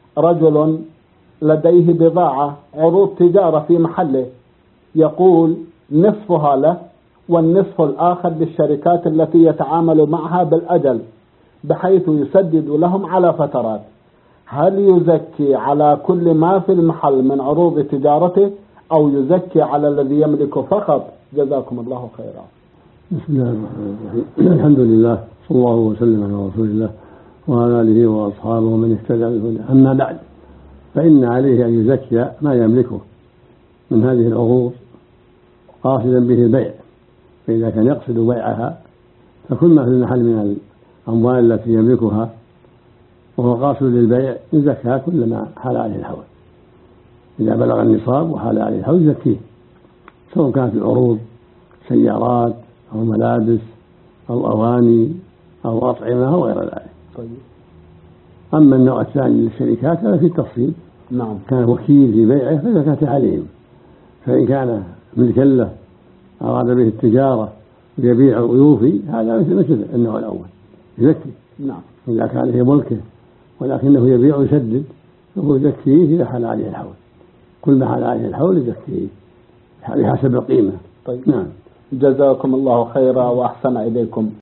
رجل لديه بضاعة عروض تجارة في محله، يقول نصفها له والنصف الآخر للشركات التي يتعامل معها بالأجل بحيث يسدد لهم على فترات، هل يزكي على كل ما في المحل من عروض تجارته أو يزكي على الذي يملكه فقط؟ جزاكم الله خيرا. بسم الله الرحمن الرحيم. الحمد لله، صلى الله وسلم على رسول الله وعلى آله وأصحابه ومن اهتدى بهداه. أما بعد، فإن عليه أن يزكي ما يملكه من هذه العروض قاصدا به البيع، فإذا كان يقصد بيعها فكل ما في المحل من الأموال التي يملكها وهو قاصد للبيع يزكى كلما حال عليه الحول. إذا بلغ النصاب وحال عليه الحول يزكيه، سواء كانت العروض سيارات أو ملابس أو أواني أو أطعمة أو غير ذلك. أما النوع الثاني للشركات هذا في التفصيل، كان وكيل في بيعه فزكاة عليهم، فإن كان ملكا له أراد به التجارة ويبيع ويوفي هذا مثل النوع الأول يزكي. إذا كان هي ملكه ولكنه يبيع ويسدد فهو يزكيه إذا حال عليه الحول، كل ما حال عليه الحول يزكيه بحسب القيمة. جزاكم الله خيرا وأحسن إليكم.